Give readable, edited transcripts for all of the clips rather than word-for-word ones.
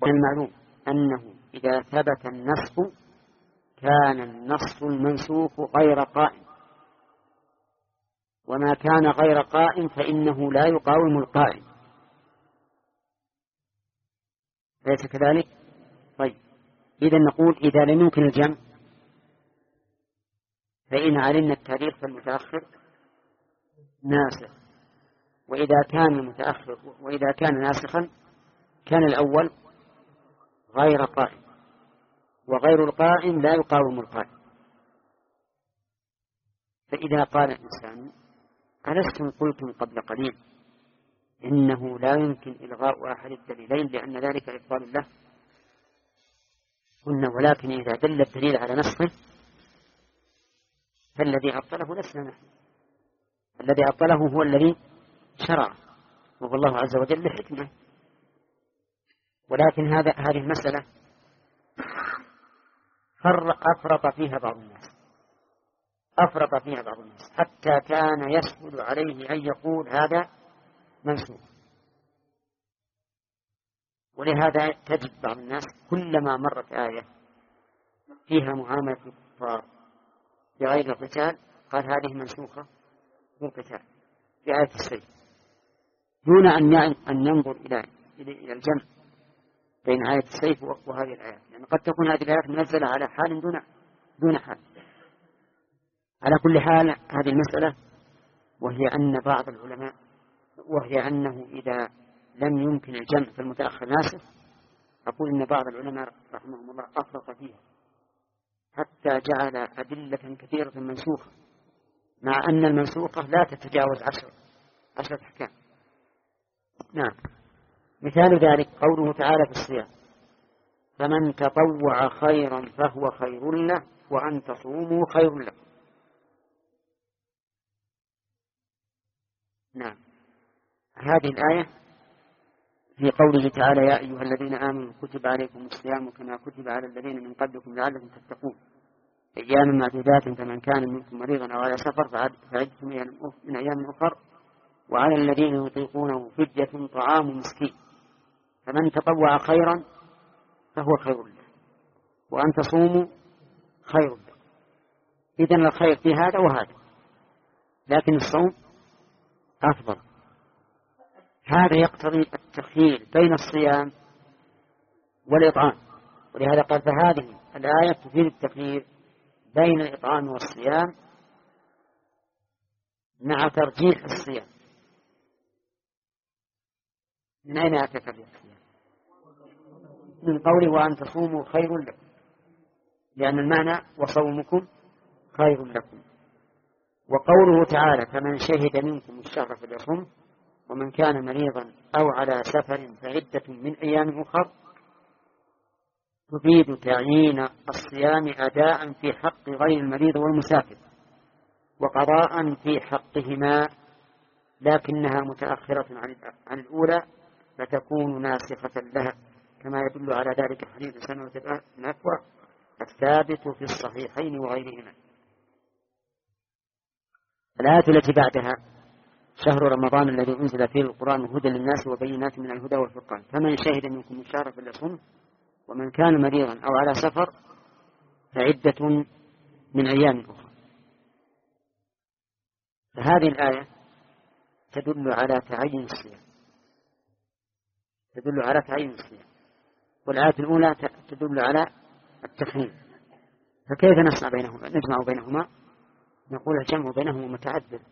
والمعلوم أنه إذا ثبت النسخ كان النص المنسوخ غير قائم، وما كان غير قائم فإنه لا يقاوم القائم، أليس كذلك؟ طيب، إذا نقول إذا لم يمكن الجمع فإن علمنا التاريخ فالمتأخر ناسخ، وإذا كان ناسخا كان الأول غير قائم، وغير القائم لا يقاوم القائم. فإذا قال الإنسان ألستم قلتم قبل قليل إنه لا يمكن إلغاء أحد الدليلين لأن ذلك إبطال له، قلنا ولكن إذا دل الدليل على نسخه فالذي أبطله لسنا نحن، الذي أبطله هو الذي شرع وهو الله عز وجل لحكمة. ولكن هذه المسألة أفرط فيها بعض الناس حتى كان يسهل عليه أن يقول هذا منسوخ. ولهذا تجد بعض الناس كلما مرت آية فيها معاملة الكفار بغير القتال قال هذه منسوخة بالقتال بآية السيف، دون أن ينظر إلى الجمع بين آية السيف وهذه الآيات، يعني قد تكون هذه الآيات منزلة على حال دون حال. على كل حال هذه المسألة وهي أنه إذا لم يمكن الجمع في المتأخر ناسخ، أقول إن بعض العلماء رحمهم الله أفرط فيها حتى جعل أدلة كثيرة منسوخة، مع أن المنسوخة لا تتجاوز 10 أحكام. نعم، مثال ذلك قوله تعالى في الصيام فمن تطوع خيرا فهو خير له وأن تصوموا خير لكم. نعم، هذه الآية في قوله تعالى يا أيها الذين آمنوا كتب عليكم الصيام كما كتب على الذين من قبلكم لعلكم تتقون أياما معدودات فمن كان منكم مريضا أو على سفر فعدة من أيام أخر وعلى الذين يطيقونه فدية طعام مسكين فمن تطوع خيرا فهو خير له وأن تصوموا خير له. إذن الخير في هذا وهذا، لكن الصوم أفضل. هذا يقتضي التخيير بين الصيام والإطعام، ولهذا قال فهذه الآية تفيد التخيير بين الإطعام والصيام مع ترجيح الصيام. من أين أتى ترجيح الصيام؟ من قوله وأن تصوموا خير لكم، لأن المعنى وصومكم خير لكم. وقوله تعالى فمن شهد منكم الشهر فليصم ومن كان مريضا أو على سفر فعدة من أيام أخر تفيد تعيين الصيام أداء في حق غير المريض والمسافر وقضاء في حقهما، لكنها متأخرة عن الأولى فتكون ناسخة لها، كما يدل على ذلك حديث سنة الأكوى الثابت في الصحيحين وغيرهما. الآية التي بعدها شهر رمضان الذي أنزل فيه القرآن هدى للناس وبينات من الهدى والفرقان فمن شهد منكم الشهر فليصم ومن كان مريضا أو على سفر فعدة من أيام أخرى. فهذه الآية تدل على تعيين الصيام، والآية الأولى تدل على التخيير. فكيف نجمع بينهما؟ نقول الجمع بينهما متعذر،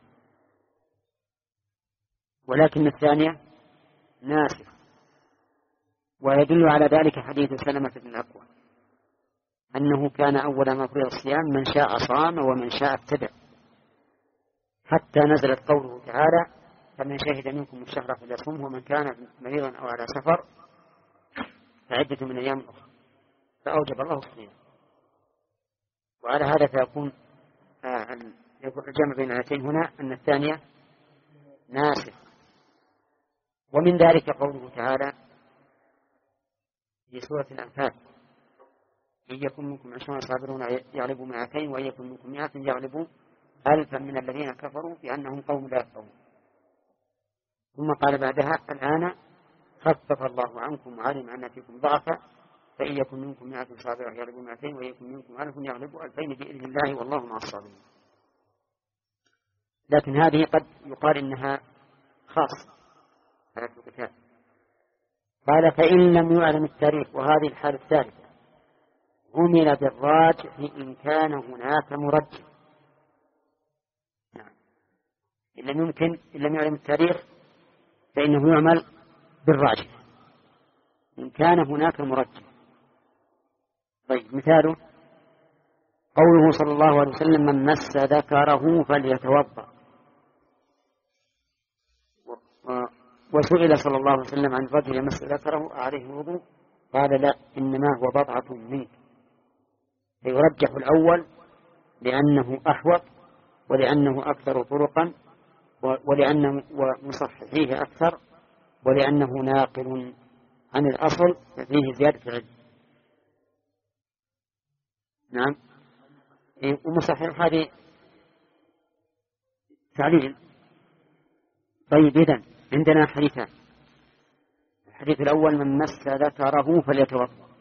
ولكن الثانية ناسخ. ويدل على ذلك حديث سلمة بن الأكوى أنه كان أول ما فرض الصيام من شاء صام ومن شاء ابتدع، حتى نزلت قوله تعالى فمن شهد منكم الشهر فليصمه ومن كان مريضا أو على سفر فعدة من أيام أخرى، فأوجب الله الصيام. وعلى هذا فيكون الجمع بين الآيتين هنا أن الثانية ناسخ. ومن ذلك قوله تعالى في سورة الأنفال إن يكن منكم 20 صابرون يغلبوا 200 وإن يكن منكم 100 يغلبوا 1000 من الذين كفروا بأنهم قوم لا يفقهون. ثم قال بعدها الآن خفف الله عنكم وعلم أن فيكم ضعفا فإن يكن منكم 100 صابرة يغلبوا 200 وإن يكن منكم 1000 يغلبوا 2000 بإذن الله والله مع الصابرين. لكن هذه قد يقال إنها خاصة على القتال. قال فإن لم يعلم التاريخ، وهذه الحالة الثالثة، عمل بالراجح إن كان هناك مرجح. نعم. إن لم يعلم التاريخ فإنه يعمل بالراجح إن كان هناك مرجح. طيب مثاله قوله صلى الله عليه وسلم من مس ذكره فليتوضأ. وسئل صلى الله عليه وسلم عن رجل يمس ذكره عليه الوضوء قال لا إنما هو بضعة منك. فيرجح الأول لأنه أحوط ولأنه أكثر طرقا ولأنه ومصححيه أكثر ولأنه ناقل عن الأصل ففيه زيادة علم. نعم. ومصحح هذه تعليل. طيب إذن عندنا حديثان. الحديث الأول من مس ذكره فليتوضأ.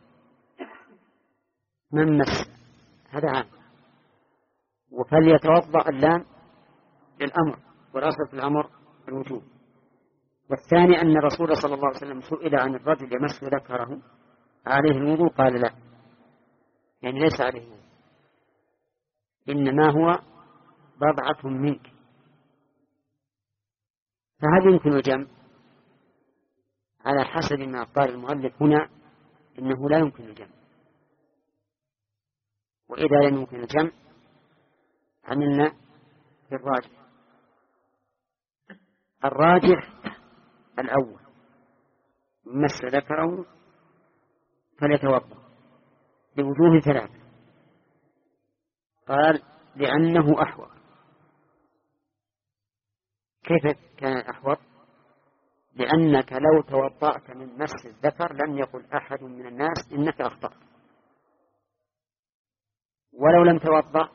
من مس هذا عام، وفليتوضأ اللام للأمر والأصل في الأمر الوجوب. والثاني أن الرسول صلى الله عليه وسلم سئل عن الرجل يمس ذكره عليه الوضوء قال لا، يعني ليس عليه الوضوء إنما هو بضعة منك. فهل يمكن الجمع؟ على حسب ما قال المؤلف هنا إنه لا يمكن الجمع، وإذا لم يمكن الجمع عملنا بالراجح. الراجح الأول مس ذكره فليتوضأ بوجوه ثلاثة. قال لأنه أحوط. كيف كان أحوط؟ لأنك لو توضأت من مس الذكر لم يقل أحد من الناس إنك أخطأت، ولو لم توضأ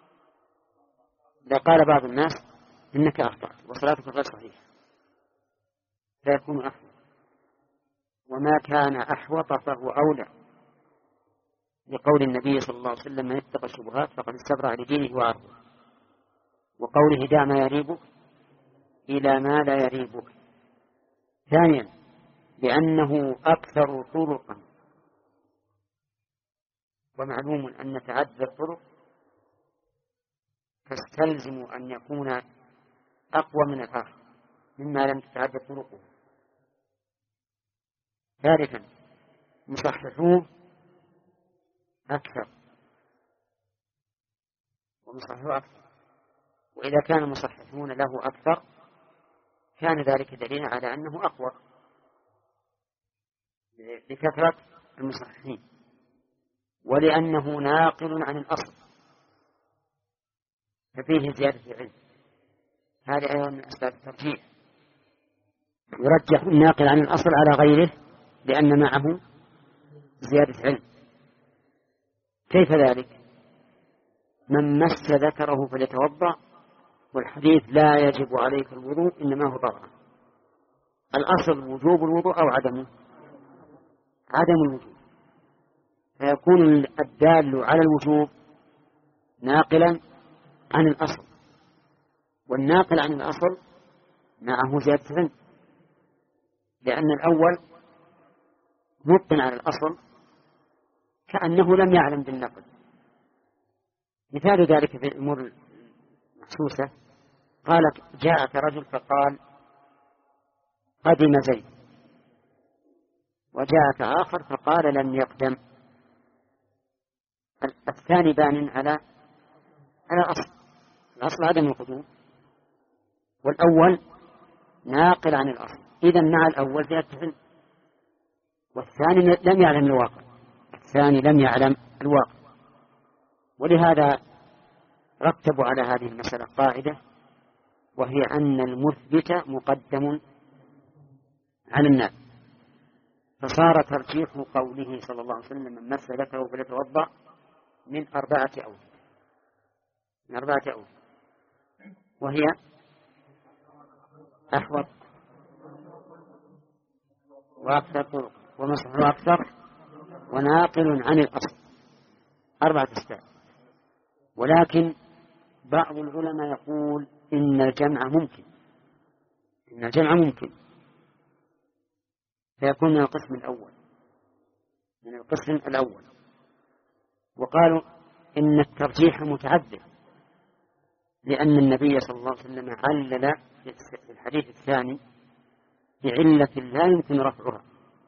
لقال بعض الناس إنك أخطأت وصلاتك غير صحيحة، فيكون أحوط. وما كان أحوط فهو أولى، لقول النبي صلى الله عليه وسلم من اتقى الشبهات فقد استبرأ لدينه وعرضه، وقوله دع ما يريبك إلى ما لا يريبك. ثانيا لأنه أكثر طرقا، ومعلوم أن تعدد الطرق تستلزم أن يكون أقوى من الآخر مما لم تتعدد طرقه. ثالثا مصححوه أكثر ومصححوه أكثر، وإذا كان المصححون له أكثر كان ذلك دليلا على أنه أقوى لكثرة المصححين، ولأنه ناقل عن الأصل ففيه زيادة علم. هذه أيضا من أسباب الترجيح. يرجح الناقل عن الأصل على غيره لأن معه زيادة علم. كيف ذلك؟ من مس ذكره فليتوضأ، والحديث لا يجب عليك الوضوء إنما هو ضرع. الأصل وجوب الوضوء أو عدمه؟ عدم الوجوب، فيكون الدال على الوجوب ناقلا عن الأصل، والناقل عن الأصل معه زيادة علم، لأن الأول مبطن على الأصل كأنه لم يعلم بالنقل. مثال ذلك في الأمور المحسوسة قال جاءك رجل فقال قدم زيد، وجاءك آخر فقال لم يقدم. الثاني بان على الأصل عدم القدوم، والأول ناقل عن الأصل. إذن مع الأول زيادة، والثاني لم يعلم الواقع. ولهذا رتبوا على هذه المسألة قاعدة، وهي أن المثبت مقدم على النافي، فصار ترجيح قوله صلى الله عليه وسلم من مس ذكره فليتوضأ من أربعة أوجه، وهي أحوط وأكثر طرق ومصحه أكثر وناقل عن الأصل 4 أسباب. ولكن بعض العلماء يقول إن الجمع ممكن فيكون من القسم الأول. وقالوا إن الترجيح متعذر، لأن النبي صلى الله عليه وسلم علل في الحديث الثاني بعلة لا يمكن رفعها،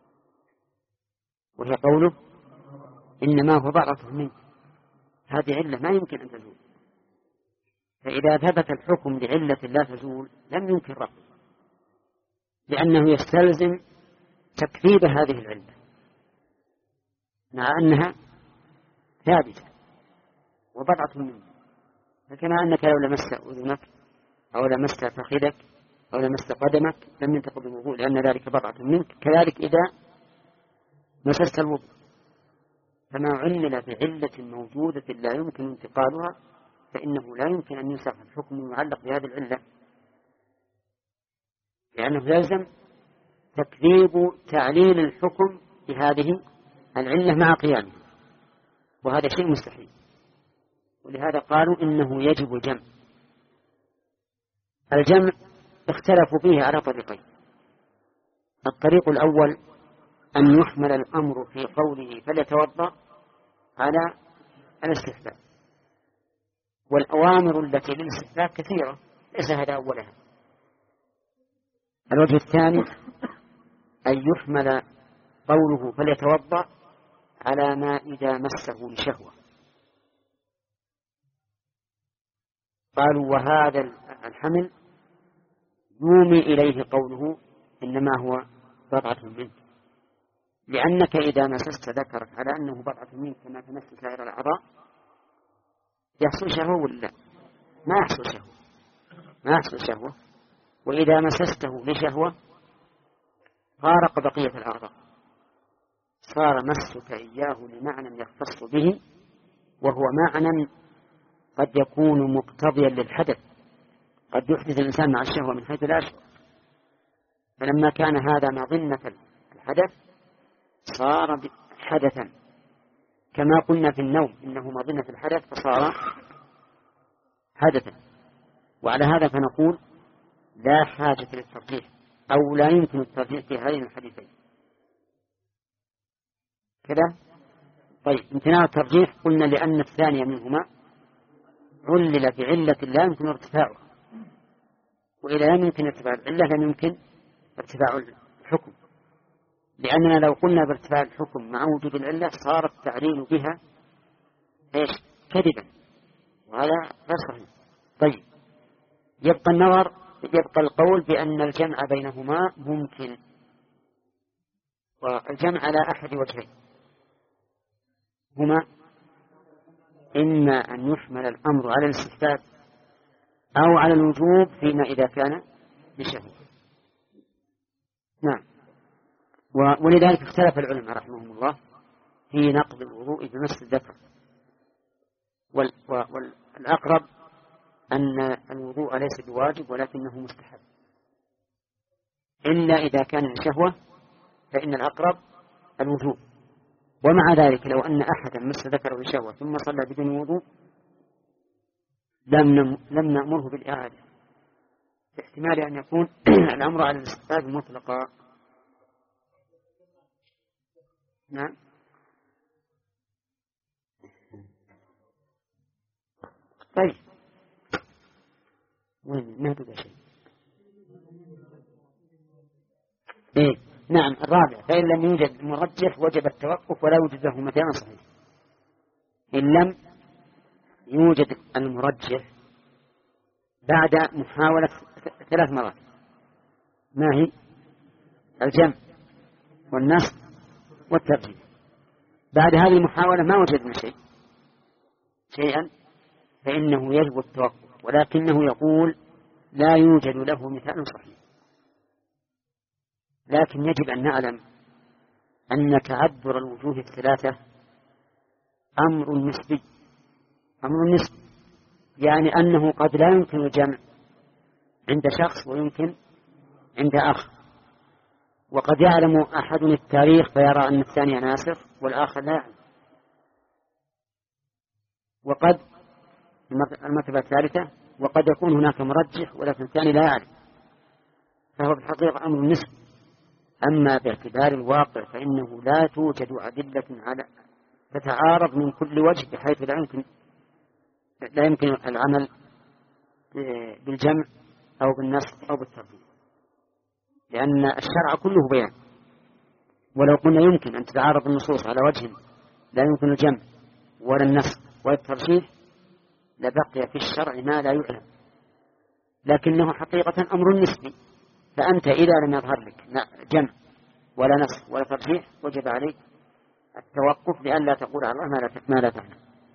وهي قوله إنما هو بضعة منك. هذه علة ما يمكن أن تزول، فإذا ثبت الحكم بعلة لا تزول لم يمكن رفعه، لأنه يستلزم تكذيب هذه العلة مع أنها ثابتة وبضعة منك. فكما أنك لو لمست أذنك أو لمست فخذك أو لمست قدمك لم ينتقض الوضوء لأن ذلك بضعة منك، كذلك إذا مسست الوضوء. فما علل بعلة موجودة لا يمكن انتقالها فإنه لا يمكن أن ينسخ الحكم المعلق بهذه العلة، لأنه يلزم تكذيب تعليل الحكم بهذه العلة مع قيامها، وهذا شيء مستحيل. ولهذا قالوا إنه يجب الجمع. الجمع اختلفوا فيه على طريقين. الطريق الأول أن يحمل الأمر في قوله فليتوضأ على الاستحباب، والأوامر التي للاستحباب كثيرة ليس هذا أولها. الوجه الثاني أن يحمل قوله فليتوضأ على ما إذا مسه لشهوة. قالوا وهذا الحمل يومي إليه قوله إنما هو بضعة منك، لأنك إذا مسست ذكرك على أنه بضعة منك كما تمس سائر الأعضاء يحصل شهوة ولا لا؟ ما يحصل شهوة. وإذا مسسته لشهوة فارق بقية الأعضاء، صار مسك إياه لمعنى يختص به، وهو معنى قد يكون مقتضيا للحدث، قد يحدث الإنسان مع الشهوة من حيث لا يشعر. فلما كان هذا مظنة الحدث صار حدثا، كما قلنا في النوم إنه مظنة الحدث فصار حدثا. وعلى هذا فنقول لا حاجة للترجيح أو لا يمكن الترجيح في هذين الحديثين كذا. طيب امتناع الترجيح قلنا لأن الثانية منهما علل بعلة لا يمكن ارتفاعها، وإذا لم يمكن ارتفاع العلة لم يمكن ارتفاع الحكم، لأننا لو قلنا بارتفاع الحكم مع وجود العلة صار التعليل بها كذبا، وهذا غير صحيح. طيب يبقى القول بأن الجمع بينهما ممكن، والجمع على أحد وجهين، هما إما أن يحمل الأمر على الاستحباب أو على الوجوب فيما إذا كان بشهوة. نعم. ولذلك اختلف العلماء رحمهم الله في نقض الوضوء بمس الذكر، والأقرب أن الوضوء ليس بواجب ولكنه مستحب، إلا إذا كان الشهوة فإن الأقرب الوجوب. ومع ذلك لو أن أحدا مس ذكره بشهوة ثم صلى بدون وضوء لم نأمره بالإعادة، باحتمال أن يكون الأمر على الاستحباب مطلقا. نعم. طيب وين ما تبقى شيء. نعم. الرابع فإن لم يوجد مرجح وجب التوقف ولا يوجد له مكان صحيح. إن لم يوجد المرجح بعد محاولة 3 مرات، ما هي؟ الجمع والنصب والترجيح. بعد هذه المحاولة ما وجدنا شيئا فإنه يجب التوقف، ولكنه يقول لا يوجد له مثال صحيح. لكن يجب أن نعلم أن تعذر الوجوه الثلاثة أمر نسبي، يعني أنه قد لا يمكن الجمع عند شخص ويمكن عند آخر، وقد يعلم أحد التاريخ فيرى أن الثاني ناسخ والآخر لا يعلم. وقد المرتبة الثالثة وقد يكون هناك مرجح ولكن الثاني لا يعلم، فهو في الحقيقة أمر نسبي. أما باعتبار الواقع فإنه لا توجد أدلة على تتعارض من كل وجه بحيث لا يمكن العمل بالجمع أو بالنسخ أو بالترتيب، لأن الشرع كله بيان. ولو قلنا يمكن أن تتعارض النصوص على وجه لا يمكن الجمع ولا النسخ ولا الترتيب لبقي في الشرع ما لا يعلم، لكنه حقيقة أمر نسبي. فأنت إذا لم يظهر لك جمع ولا نسخ ولا ترجيح وجب عليك التوقف لئلا تقول على الله ما لا تعلم.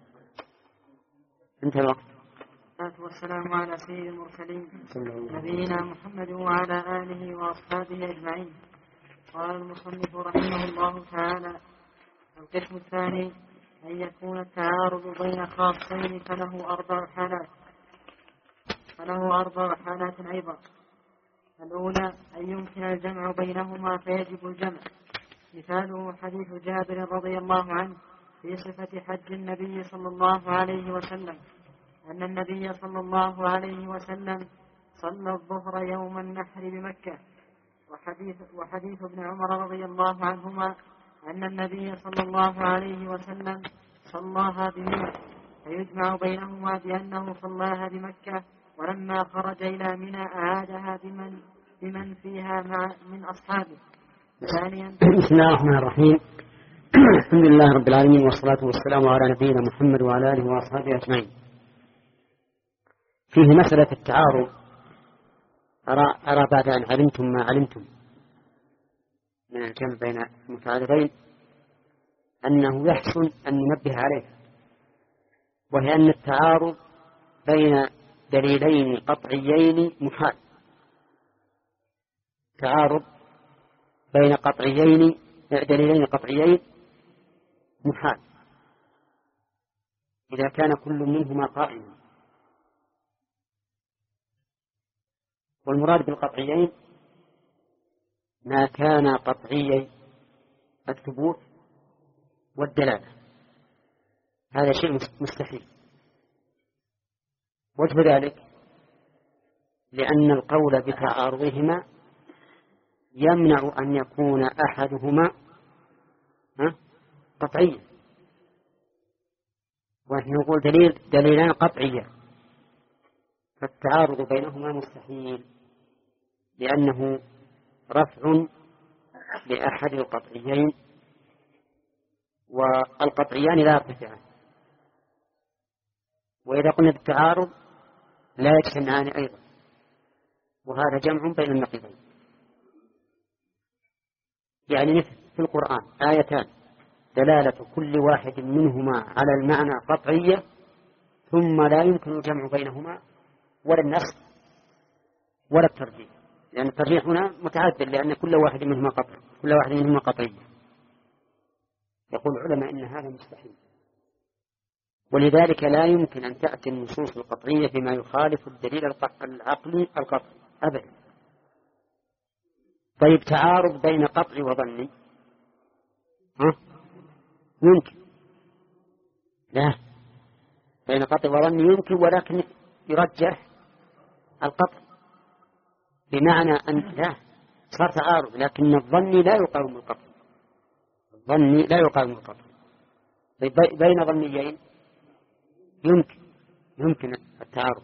انتهى الوقت. والصلاة والسلام على سيد المرسلين نبينا محمد وعلى آله وأصحابه أجمعين. قال المصنف رحمه الله تعالى: القسم الثاني أن يكون التعارض بين خاصين فله أربع حالات أيضا. الأولى أن يمكن الجمع بينهما فيجب الجمع. مثاله حديث جابر رضي الله عنه في صفة حج النبي صلى الله عليه وسلم أن النبي صلى الله عليه وسلم صلى الظهر يوم النحر بمكة. وحديث ابن عمر رضي الله عنهما أن النبي صلى الله عليه وسلم صلاها بمنى، فيجمع بينهما بأنه صلاها بمكة ولما خرج إلى منى أعادها بمن فيها من أصحابه. ثانيا: بسم الله الرحمن الرحيم. الحمد لله رب العالمين والصلاة والسلام على نبينا محمد وعلى آله وأصحابه أجمعين. فيه مسألة التعارض. أرى بعد أن علمتم ما علمتم من الجمع بين المتعارضين أنه يحسن أن ننبه عليه، وهي أن التعارض بين دليلين قطعيين محال. تعارض بين دليلين قطعيين محال إذا كان كل منهما قائما. والمراد بالقطعيين ما كان قطعي الثبوت والدلالة، هذا شيء مستحيل. وجه ذلك لأن القول بتعارضهما يمنع أن يكون أحدهما قطعيا، ونحن نقول دليلان قطعيا، فالتعارض بينهما مستحيل لأنه رفع لأحد القطعيين، والقطعيان لا يرتفعان. وإذا قلنا بالتعارض لا يجتمعان أيضا، وهذا جمع بين النقيضين. يعني مثل في القرآن آيتان دلالة كل واحد منهما على المعنى قطعية ثم لا يمكن الجمع بينهما ولا النسخ ولا الترجيح، لأن الترجيح هنا متعدد لأن كل واحد منهما قطعية. يقول العلماء إن هذا مستحيل، ولذلك لا يمكن أن تأتي النصوص القطعية بما يخالف الدليل العقلي القطعي أبدا. طيب تعارض بين قطعي وظني يمكن؟ لا، بين قطعي وظني يمكن، ولكن يرجح القطع، بمعنى أن لا صار تعارض لكن الظني لا يقاوم القطع. طيب بين ظنيين يمكن التعارض،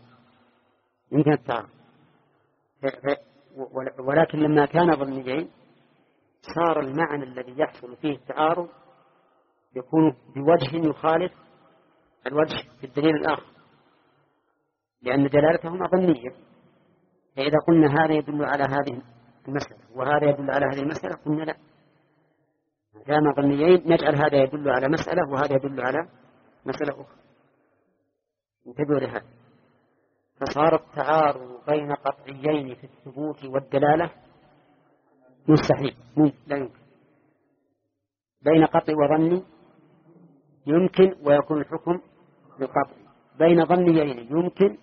ولكن لما كان ظنيين صار المعنى الذي يحصل فيه التعارض يكون بوجه يخالف الوجه في الدليل الآخر، لأن دلالتهما ظنية. فإذا قلنا هذا يدل على هذه المسألة وهذا يدل على هذه المسألة قلنا لا، ما دام ظنيين نجعل هذا يدل على مسألة وهذا يدل على مسألة أخرى. انتبهوا لهذا. فصار التعارض بين قطعيين في الثبوت والدلالة مستحيل، لا يمكن. بين قطع وظني يمكن ويكون الحكم بالقطع، بين ظنيين يمكن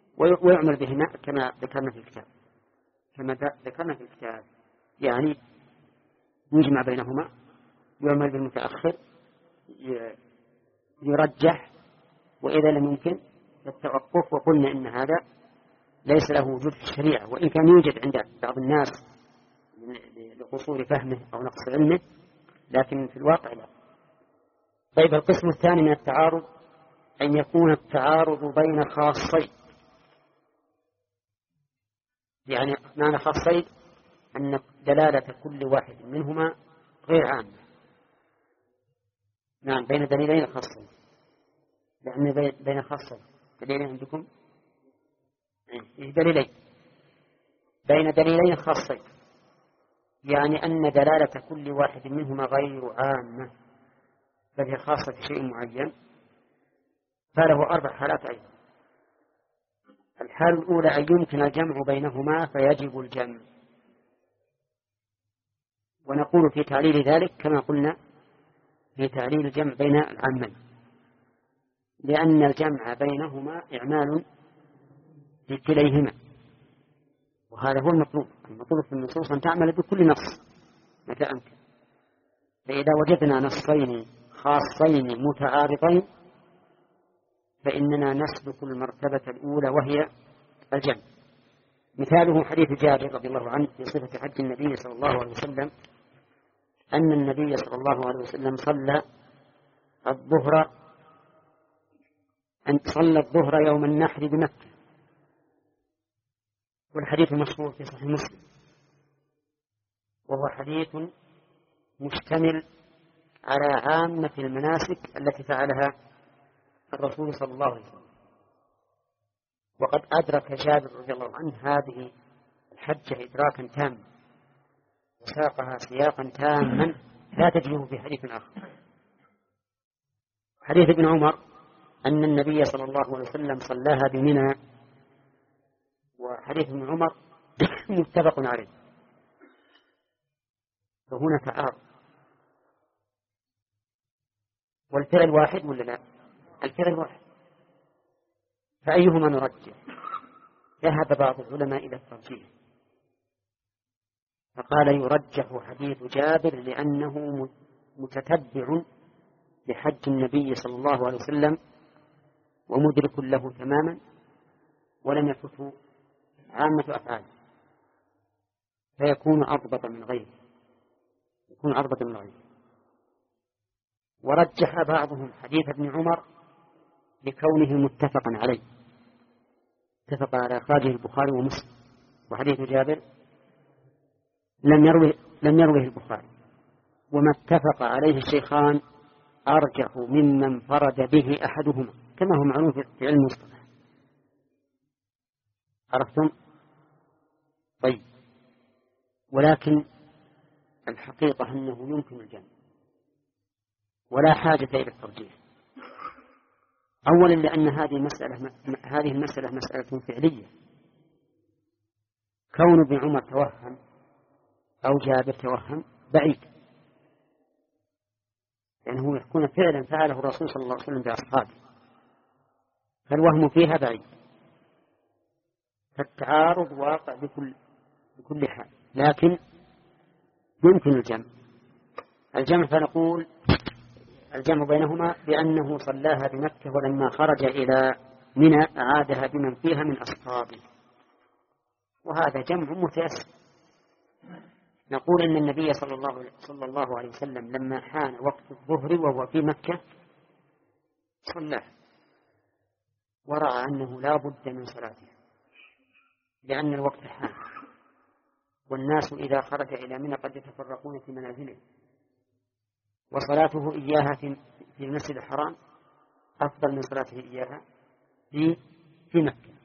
ويعمل بهما كما ذكرنا في الكتاب، يعني يجمع بينهما، يعمل بالمتأخر يرجح، وإذا لم يمكن التوقف. وقلنا إن هذا ليس له وجود في الشريعة، وإن كان يوجد عند بعض الناس لقصور فهمه أو نقص علمه، لكن في الواقع لا. طيب، القسم الثاني من التعارض أن يكون التعارض بين خاصين، يعني معنى خاصين أن دلالة كل واحد منهما غير عامة. نعم، بين دليلين خاصين، لأن بين خاصين دليلين عندكم دليلين، بين دليلين خاصين، يعني أن دلالة كل واحد منهما غير عامة بل هي خاصة في شيء معين، فله 4 حالات أيضا. الحالة الأولى أن يمكن الجمع بينهما فيجب الجمع، ونقول في تعليل ذلك كما قلنا في تعليل الجمع بين العامين، لأن الجمع بينهما إعمال لكليهما، وهذا هو المطلوب في النصوص أن تعمل بكل نص متى أمكن. فإذا وجدنا نصين خاصين متعارضين فإننا نسلك المرتبة الأولى وهي الجمع. مثاله حديث جابر رضي الله عنه في صفة حج النبي صلى الله عليه وسلم، أن النبي صلى الله عليه وسلم صلى الظهر يوم النحر بمكة، والحديث مشهور في صحيح مسلم، وهو حديث مشتمل على عامة المناسك التي فعلها الرسول صلى الله عليه وسلم. وقد أدرك جابر رضي الله عنه هذه الحجة إدراكا تاما، وساقها سياقا تاما لا تجده في حديث آخر. حديث ابن عمر أن النبي صلى الله عليه وسلم صلاها بمنى، وحديث ابن عمر متفق عليه، فهنا تعارض. والفعل واحد ولا لا؟ الفعل واحد، فأيهما نرجح؟ ذهب بعض العلماء إلى الترجيح، فقال يرجح حديث جابر لأنه متتبع لحج النبي صلى الله عليه وسلم ومدرك له تماما، ولم يفته عامة أفعاله، فيكون أضبط من غيره، ورجح بعضهم حديث ابن عمر لكونه متفقا عليه، اتفق على إخراجه البخاري ومسلم، وحديث جابر لم يروه البخاري، وما اتفق عليه الشيخان أرجح مما انفرد به أحدهما، كما هو معلوم في علم المصطلح. عرفتم؟ طيب، ولكن الحقيقة أنه يمكن الجمع ولا حاجة إلى الترجيح. أولا لأن هذه المسألة مسألة فعلية، كون ابن عمر توهم أو جابر توهم بعيد، لأنه يكون فعلا فعله الرسول صلى الله عليه وسلم بأصحابه، فالوهم فيها بعيد، فالتعارض واقع بكل حال، لكن يمكن الجمع فنقول الجمع بينهما بأنه صلاها بمكة، ولما خرج إلى منى أعادها بمن فيها من أصحابه، وهذا جمع متيسر. نقول إن النبي صلى الله عليه وسلم لما حان وقت الظهر وهو في مكة صلاه، ورأى أنه لا بد من صلاته لأن الوقت حان، والناس إذا خرج إلى منى قد يتفرقون في منازلهم، وصلاته إياها في المسجد الحرام أفضل من صلاته إياها في مكة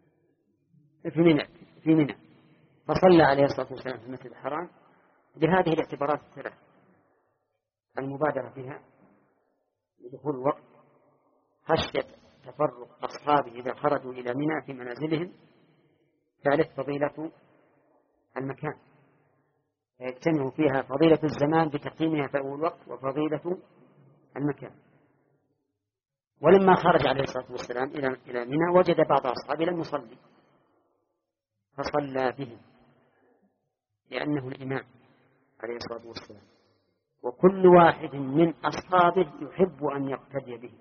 في منى، فصلى عليه الصلاة والسلام في المسجد الحرام بهذه الاعتبارات الثلاث: المبادرة بها لدخول الوقت، خشية تفرق أصحابه إذا خرجوا إلى منى في منازلهم، ثالث فضيلة المكان، فيجتمع فيها فضيلة الزمان بتقييمها في أول وقت وفضيلة المكان. ولما خرج عليه الصلاة والسلام إلى منى وجد بعض أصحابه لم يصلي فصلى بهم لأنه الإمام عليه الصلاة والسلام، وكل واحد من أصحابه يحب أن يقتدي به،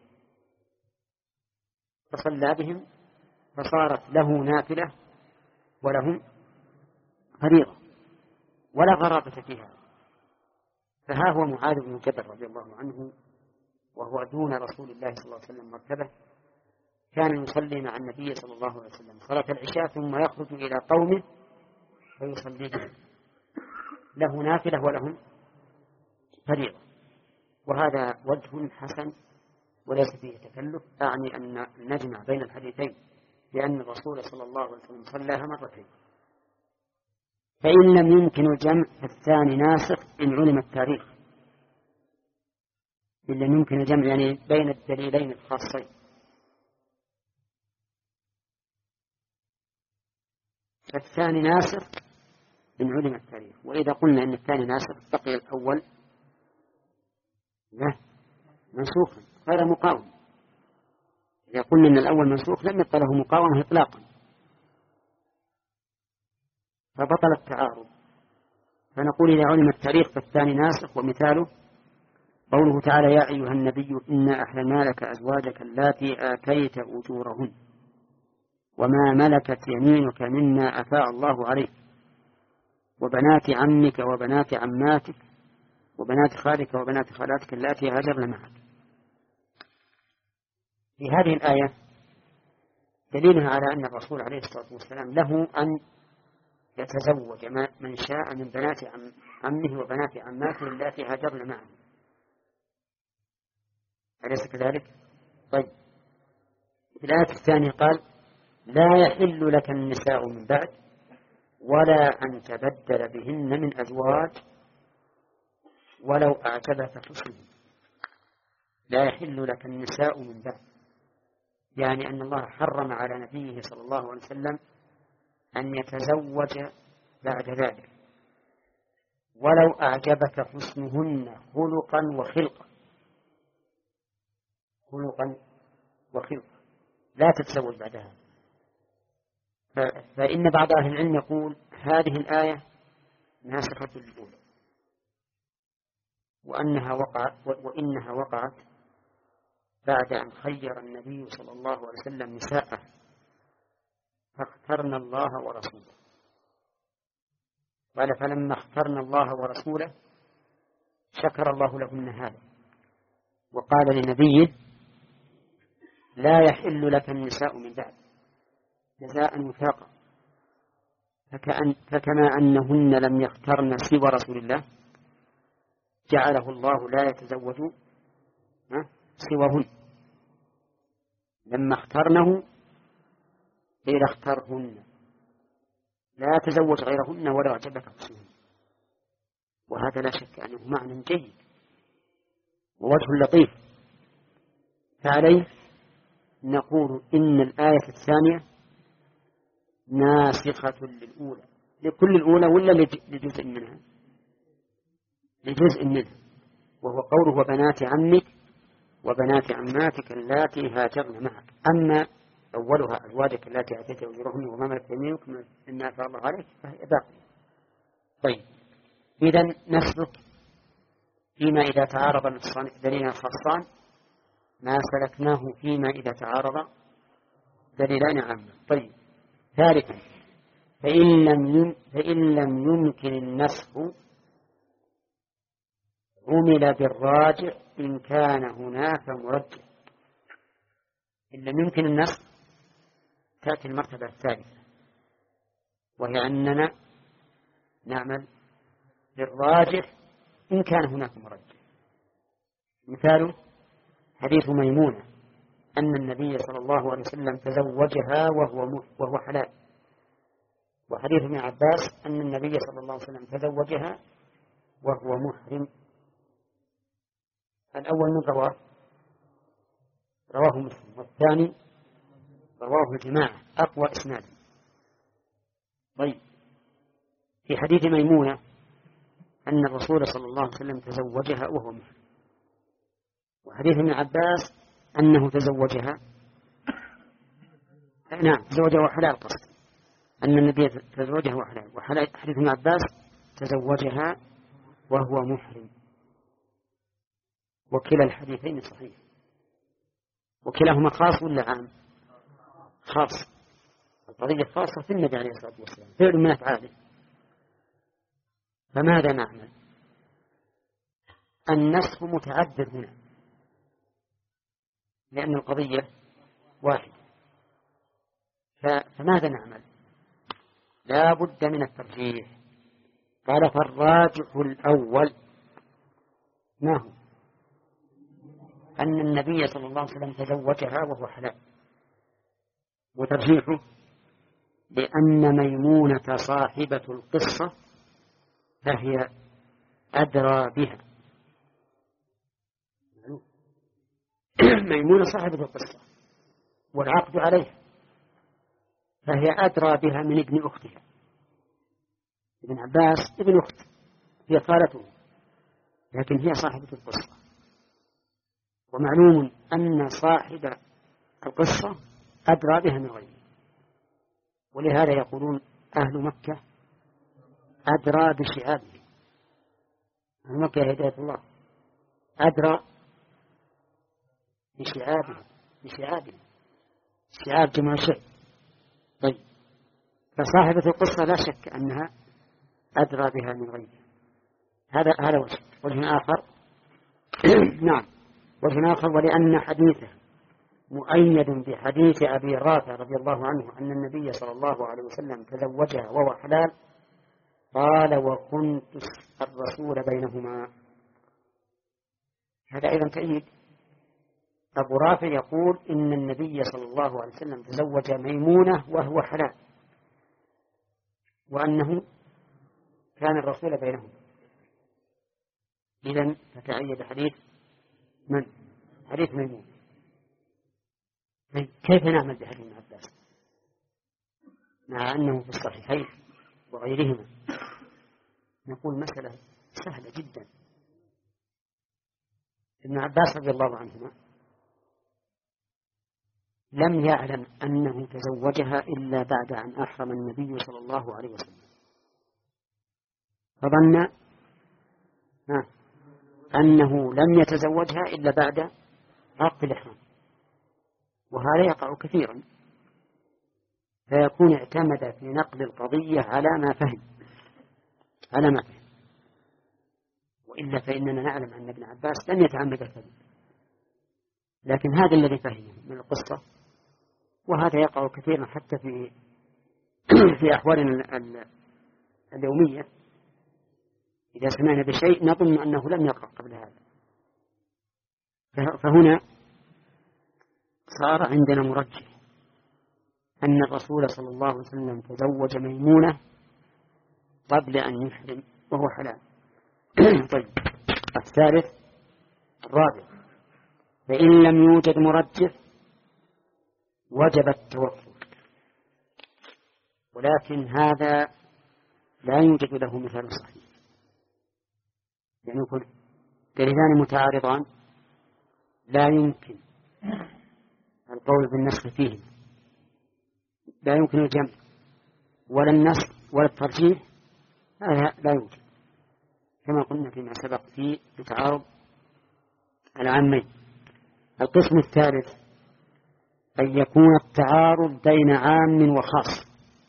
فصلى بهم فصارت له نافلة ولهم فريضة ولا غرابة فيها. فها هو معاذ بن جبل رضي الله عنه وهو دون رسول الله صلى الله عليه وسلم مرتبة، كان يصلي مع النبي صلى الله عليه وسلم صلاة العشاء ثم يخرج إلى قومه فيصلي بهم، له نافلة ولهم فريضة. وهذا وجه حسن وليس فيه تكلف، أعني أن نجمع بين الحديثين، لأن الرسول صلى الله عليه وسلم صلاها مرتين. فإن لم يمكن الجمع فالثاني ناسخ إن علم التاريخ، إن لم يمكن الجمع يعني بين الدليلين الخاصين. فالثاني ناسخ إن علم التاريخ، وإذا قلنا إن الثاني ناسخ بقي الأول لا منسوخا غير مقاوم. إذا قلنا إن الأول منسوخ لم يبقى له مقاومة إطلاقا، فبطل التعارض. فنقول إذا علم التاريخ فالثاني ناسخ، ومثاله قوله تعالى يا أيها النبي إنا أحللنا لك أزواجك اللاتي آتيت أجورهن وما ملكت يمينك مما أفاء الله عليك وبنات عمك وبنات عماتك وبنات خالك وبنات خالاتك اللاتي هاجرن معك. في هذه الآية دليلها على أن الرسول عليه الصلاة والسلام له أن يتزوج من شاء من بنات عمه وبنات عماته اللاتي هاجرن معه، أليس كذلك؟ طيب، في الآية الثانية قال لا يحل لك النساء من بعد ولا أن تبدل بهن من أزواج ولو أعجبك حسنهن. لا يحل لك النساء من بعد، يعني أن الله حرم على نبيه صلى الله عليه وسلم أن يتزوج بعد ذلك ولو أعجبك حسنهن خلقا وخلقا. خلقا وخلقا لا تتزوج بعدها. فإن بعض أهل العلم يقول هذه الآية ناسخة للأولى، وإنها وقعت بعد أن خير النبي صلى الله عليه وسلم نساءه فاخترنا الله ورسوله. قال فلما اخترنا الله ورسوله شكر الله لهن هذا، وقال لنبيه لا يحل لك النساء من بعد جزاء وفاقا. فكما أنهن لم يخترن سوى رسول الله جعله الله لا يتزوج سواهن، لما اخترنه قيل اخترهن لا تزوج غيرهن ولا أعجبك حسنهن. وهذا لا شك أنه معنى جيد ووجه لطيف. فعليه نقول إن الآية الثانية ناسخة للأولى، لكل الأولى ولا لجزء منها؟ لجزء منها، وهو قوله وبنات عمك وبنات عماتك اللاتي هاجرن معك. أما أولها أزواجك اللاتي آتيت أجورهن وما ملكت يمينك مما أفاء الله عليك فهي باقية. طيب، إذا نسلك فيما إذا تعارض دليلان خاصان ما سلكناه فيما إذا تعارض دليلان عامان. طيب، ثالثا فإن لم يمكن النسخ عمل بالراجع إن كان هناك مرجح. إن لم يمكن النسخ تأتي المرتبة الثالثة، وهي أننا نعمل بالراجح إن كان هناك مرجح. مثال حديث ميمونة أن النبي صلى الله عليه وسلم تزوجها وهو حلال، وحديث ابن عباس أن النبي صلى الله عليه وسلم تزوجها وهو محرم. الأول من رواه مسلم، والثاني رواه الجماعة أقوى إسنادا. طيب، في حديث ميمونة أن الرسول صلى الله عليه وسلم تزوجها وهو محرم، وحديث ابن عباس أنه تزوجها تزوجها وحلال، قصد أن النبي تزوجها وحلال. وحديث ابن عباس تزوجها وهو محرم، وكلا الحديثين صحيح. وكلاهما خاص ولا عام؟ خاص. القضية خاصة في النبي عليه الصلاة والسلام، فعل من أفعاله. فماذا نعمل؟ النسخ متعذر هنا لأن القضية واحدة، فماذا نعمل؟ لا بد من الترجيح. قال فالراجح الأول ما هو؟ أن النبي صلى الله عليه وسلم تزوجها وهو حلال، وترجيحه لأن ميمونة صاحبة القصة فهي أدرى بها. ميمونة صاحبة القصة والعقد عليها، فهي أدرى بها من ابن أختها. ابن عباس ابن أخت، هي خالته، لكن هي صاحبة القصة. ومعلوم أن صاحب القصة أدرى بها من غيره، ولهذا يقولون أهل مكة أدرى بشعابه. أهل مكة هداية الله أدرى بشعابه. شعاب جمع شيء. طيب، فصاحبة القصة لا شك أنها أدرى بها من غيرها. هذا وجه آخر. نعم، وجه آخر، ولأن حديثه مؤيد بحديث أبي رافع رضي الله عنه أن النبي صلى الله عليه وسلم تزوجها وهو حلال، قال وكنت الرسول بينهما. هذا أيضا تأييد. أبو رافع يقول إن النبي صلى الله عليه وسلم تزوج ميمونة وهو حلال، وأنه كان الرسول بينهم. إذن فتأيد حديث من؟ حديث ميمون. كيف نعمل بحديث ابن عباس مع أنه في الصحيحين وغيرهما؟ نقول مسألة سهلة جدا. ابن عباس رضي الله عنهما لم يعلم أنه تزوجها إلا بعد أن أحرم النبي صلى الله عليه وسلم، فظن أنه لم يتزوجها إلا بعد عقد الإحرام، وهذا يقع كثيرا، فيكون اعتمد في نقل القضية على ما فهم. وإلا فإننا نعلم أن ابن عباس لم يتعمد الكذب، لكن هذا الذي فهمه من القصة. وهذا يقع كثيرا حتى في أحوالنا اليومية. إذا سمعنا بشيء نظن أنه لم يقع قبل هذا. فهنا صار عندنا مرجح أن الرسول صلى الله عليه وسلم تزوج ميمونة قبل أن يحرم وهو حلال. طيب، الثالث الرابع، فإن لم يوجد مرجح وجب التوقف، ولكن هذا لا يوجد له مثال صحيح، يعني يكون دليلان متعارضان لا يمكن القول بالنسخ فيهما، لا يمكن الجمع ولا النسخ ولا الترجيح، هذا لا يوجد، كما قلنا فيما سبق في تعارض العامين. القسم الثالث أن يكون التعارض بين عام وخاص،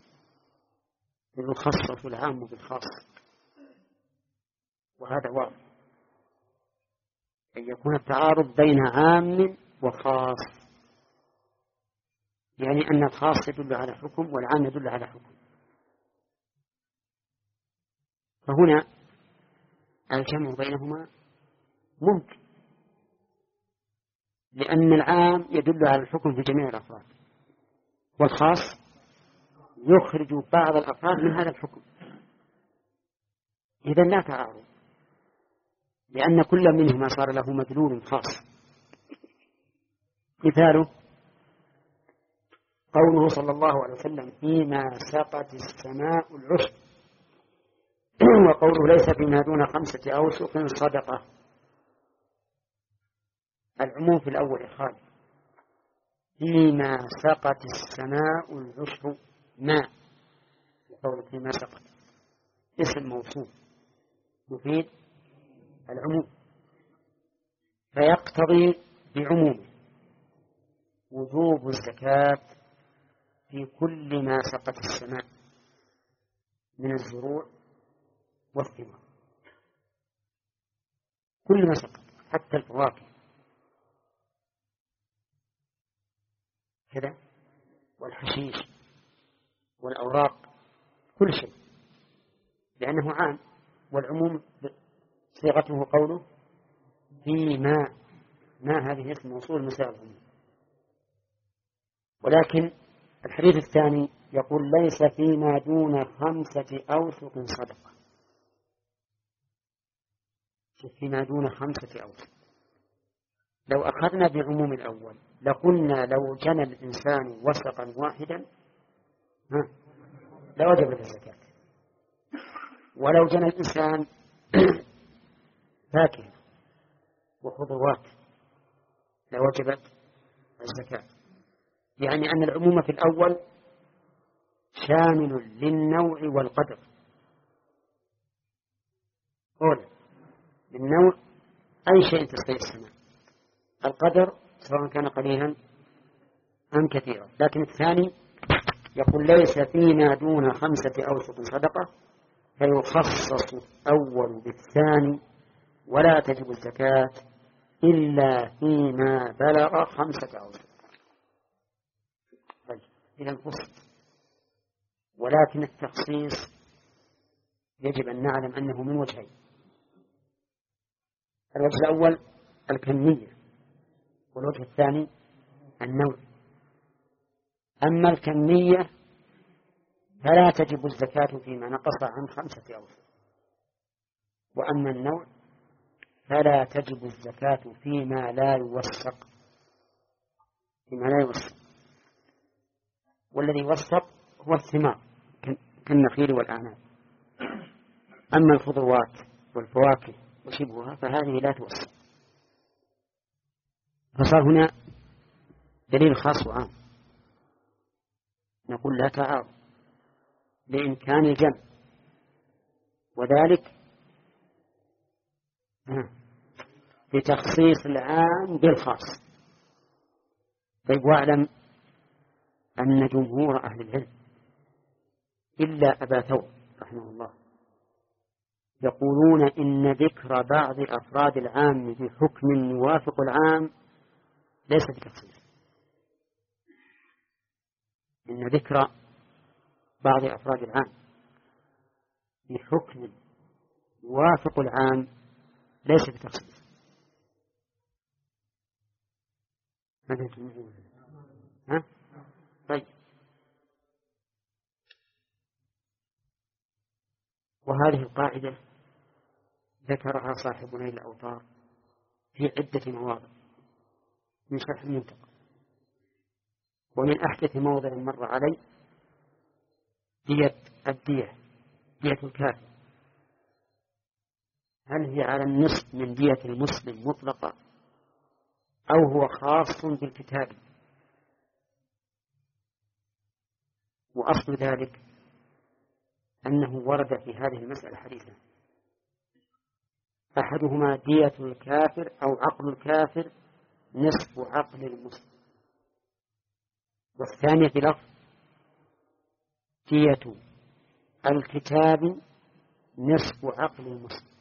يخصص العام بالخاص، وهذا واضح. أن يكون التعارض بين عام وخاص، يعني أن الخاص يدل على حكم والعام يدل على حكم. فهنا الجمع بينهما ممكن، لأن العام يدل على الحكم في جميع الأفراد، والخاص يخرج بعض الأفراد من هذا الحكم. إذن لا تعارض، لأن كل منهما صار له مدلول خاص. مثاله قوله صلى الله عليه وسلم فيما سقت السماء العشب، وقوله ليس فيما دون 5 أوسق صدقة. العموم في الأول إخراج، فيما سقت السماء العشب ماء، وقوله فيما سقت اسم موصول يفيد العموم، فيقتضي بعمومه وجوب الزكاة في كل ما سقت السماء من الزروع والثمار، كل ما سقط حتى الفواكه كذا والحشيش والأوراق، كل شيء، لأنه عام، والعموم صيغته قوله فيما، ما هذه اسم موصول مساء العموم. ولكن الحديث الثاني يقول ليس فيما دون 5 أوسق صدقة، فيما دون 5 أوسق. لو أخذنا بعموم الأول لقلنا لو جنى الإنسان وسقا واحدا لوجب الزكاة، ولو جنى الإنسان فاكهة وخضروات لوجبت الزكاة، يعني أن العموم في الأول شامل للنوع والقدر. أولا للنوع أي شيء تسقي السماء، القدر سواء كان قليلا أم كثيرا. لكن الثاني يقول ليس فيما دون 5 أوسق صدقة، فيخصص الأول بالثاني ولا تجب الزكاة إلا فيما بلغ 5 أوسق. طيب إذا الفصل، ولكن التخصيص يجب أن نعلم أنه من وجهين. الوجه الأول الكمية، والوجه الثاني النوع. أما الكمية فلا تجب الزكاة فيما نقص عن 5 أوسق، وأما النوع فلا تجب الزكاة فيما لا يوثق، والذي يوثق هو الثمار كالنخيل والأعناب. أما الخضروات والفواكه وشبهها فهذه لا توثق. فصار هنا دليل خاص وعام، نقول لا تعارض بإمكان الجمع، وذلك بتخصيص العام بالخاص. طيب واعلم أن جمهور أهل العلم إلا أبا ثور رحمه الله يقولون إن ذكر بعض أفراد العام بحكم يوافق العام ليس بتخصيص، إن ذكر بعض أفراد العام بحكم يوافق العام ليس بتخصيص. ماذا تجمعون؟ طيب، وهذه القاعدة ذكرها صاحب نيل الأوطار في عدة مواضع من شرح المنتقى، ومن أحدث موضع مر علي دية الكافر، هل هي على النصف من دية المسلم مطلقة أو هو خاص بالكتاب؟ وأصل ذلك أنه ورد في هذه المسألة حديثا، أحدهما دية الكافر أو عقل الكافر نصف عقل المسلم، والثانية في لفظ دية الكتاب نصف عقل المسلم.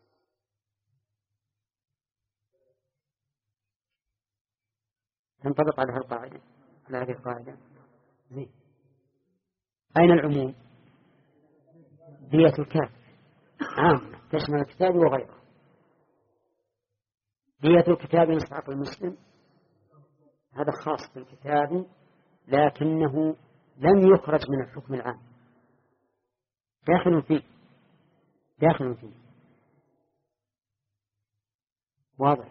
تنطبق على هذه القاعدة. أين العموم؟ دية الكافر عامة تشمل الكتاب وغيره. دية الكتاب نصف عقل المسلم هذا خاص بالكتاب، لكنه لم يخرج من الحكم العام، داخل فيه. واضح؟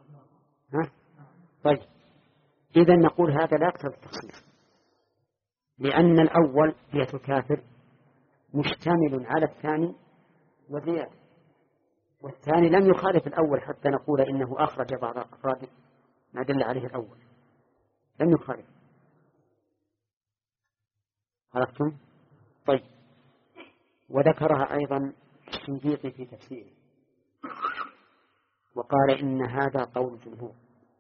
طيب، إذا نقول هذا لا يقتضي التخصيص، لأن الأول دية الكافر مشتمل على الثاني وزيادة، والثاني لم يخالف الأول حتى نقول إنه أخرج بعض أفراد ما دل عليه الأول، لم يخالف. عرفتم؟ طيب، وذكرها أيضا الشنقيطي في تفسيره وقال إن هذا قول الجمهور،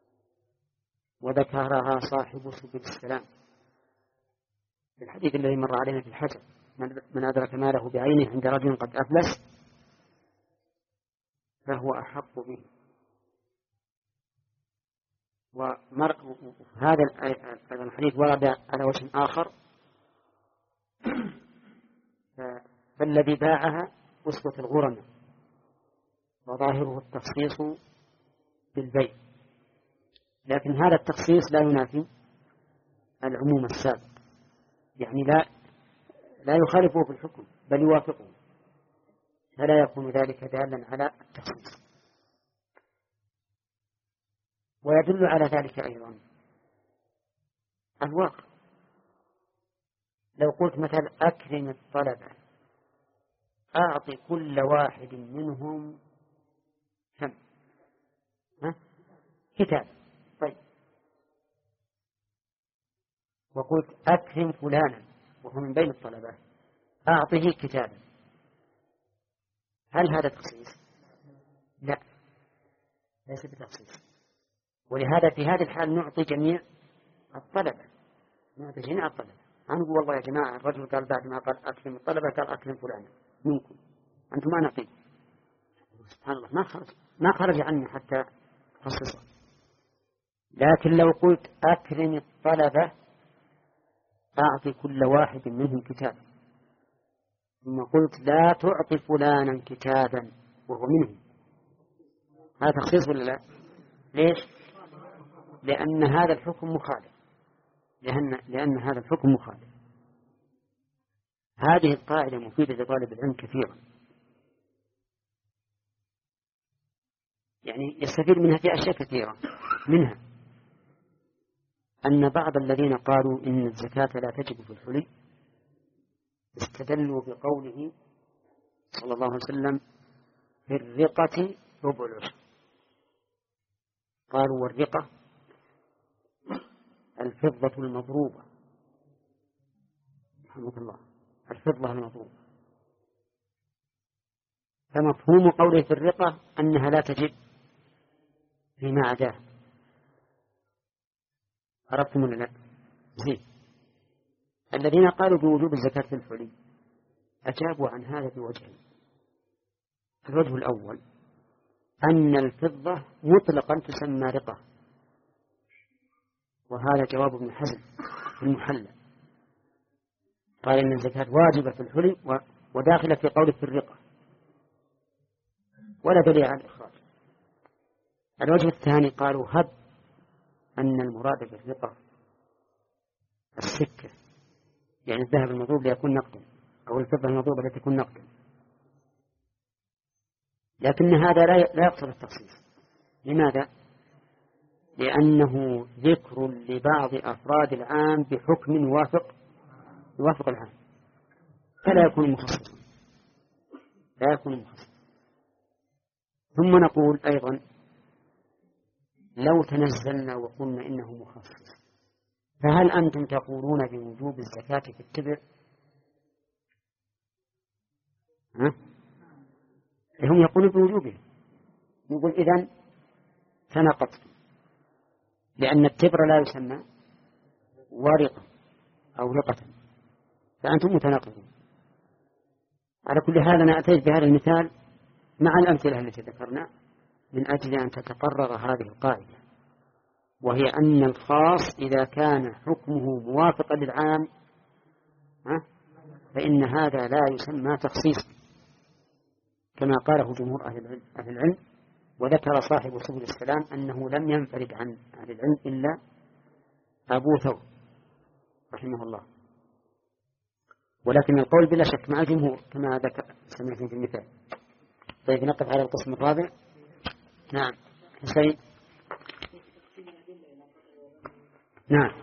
وذكرها صاحب سبل السلام في الحديث الذي مر علينا في الحجر: من أدرك ماله بعينه عند رجل قد أفلس فهو أحق به. وهذا الحديث ورد على وجه آخر: فالذي باعها أسوة الغرم، وظاهره التخصيص بالبيع، لكن هذا التخصيص لا ينافي العموم السابق، يعني لا يخالفه في الحكم بل يوافقه، فلا يكون ذلك دالا على التخصيص. ويدل على ذلك أيضا الواقع. لو قلت مثلا: أكرم الطلبة، أعطي كل واحد منهم كم؟ كتاب. طيب، وقلت: أكرم فلانا وهو من بين الطلبة، أعطيه كتابا، هل هذا تخصيص؟ لا، ليس بتخصيص. ولهذا في هذه الحال نعطي جميع الطلبة، نعطي جميع الطلبة. نقول: والله يا جماعة، الرجل قال بعد ما قال أكرم الطلبة قال أكرم فلانا منكم، أنتم ما نعطي. سبحان الله، ما خرج عني حتى تخصصه. لكن لو قلت: أكرم الطلبة، أعطي كل واحد منهم كتابا، ثم قلت: لا تعطي فلانا كتابا وهو منهم، هذا تخصيص ولا لا؟ ليش؟ لأن هذا الحكم مخالف، لأن هذا الحكم مخالف. هذه القاعدة مفيدة لطالب العلم كثيرا، يعني يستفيد منها في أشياء كثيرة. منها أن بعض الذين قالوا إن الزكاة لا تجب في الحلي استدلوا بقوله صلى الله عليه وسلم: في الرقة ربع العشر. قالوا: والرقة الفضة المضروبة، رحمه الله، الفضة المضروبة، فمفهوم قوله في الرقة أنها لا تجب فيما عداه. عرفتم ولا لا؟ زين. الذين قالوا بوجوب الزكاة في الحلي أجابوا عن هذا بوجهين. الوجه الأول أن الفضة مطلقا تسمى رقة، وهذا جواب ابن حزم في المحلى، قال إن الزكاة واجبة في الحلي وداخلة في قوله في الرقة، ولا دليل على الإخراج. الوجه الثاني قالوا: هب أن المراد بالرقة السكة، يعني الذهب المضروب ليكون نقدا، أو الفضة المضروبة لتكون نقدا، لكن هذا لا يقصد التخصيص. لماذا؟ لأنه ذكر لبعض أفراد العام بحكم يوافق العام، فلا يكون مخصصا، لا يكون مخصصا. ثم نقول أيضا: لو تنزلنا وقلنا إنه مخصص، فهل أنتم تقولون بوجوب الزكاة في التبع؟ هم يقولون بوجوبه، نقول إذن تناقض، لأن التبر لا يسمى ورقة أو رقة، فأنتم متناقضون. على كل حال أنا أتيت بهذا المثال مع الأمثلة التي ذكرنا من أجل أن تتقرر هذه القاعدة، وهي أن الخاص إذا كان حكمه موافقا للعام فإن هذا لا يسمى تخصيص، كما قاله جمهور أهل العلم. وذكر صاحب سبل السلام أنه لم ينفرد عن أهل العلم إلا أبو ثور رحمه الله، ولكن القول بلا شك مع الجمهور كما سمعتم في المثال. طيب، نقف على القسم الرابع. نعم حسين. نعم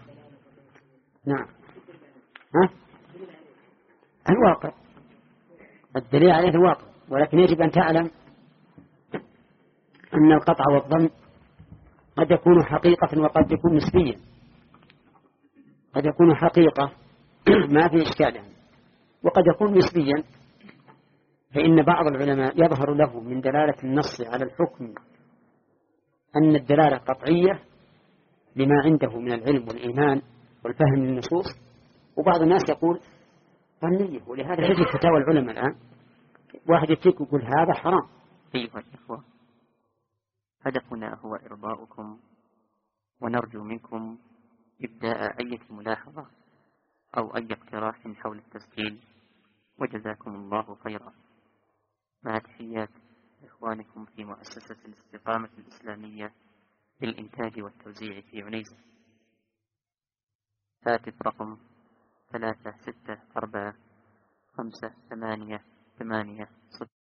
الواقع، الدليل عليه الواقع، ولكن يجب أن تعلم أن القطع والضم قد يكون حقيقة وقد يكون نسبيا. قد يكون حقيقة ما في إشكال، وقد يكون نسبيا، فإن بعض العلماء يظهر له من دلالة النص على الحكم أن الدلالة قطعية لما عنده من العلم والإيمان والفهم للنصوص، وبعض الناس يقول ظنيه، ولهذا تجد فتاوى العلماء الآن واحد يفتيك يقول هذا حرام. أيها الإخوة، هدفنا هو إرضاؤكم، ونرجو منكم إبداء أي ملاحظة أو أي اقتراح حول التسجيل، وجزاكم الله خيرا. مع تحيات إخوانكم في مؤسسة الاستقامة الإسلامية للإنتاج والتوزيع في عنيزة. هاتف رقم 364 588 8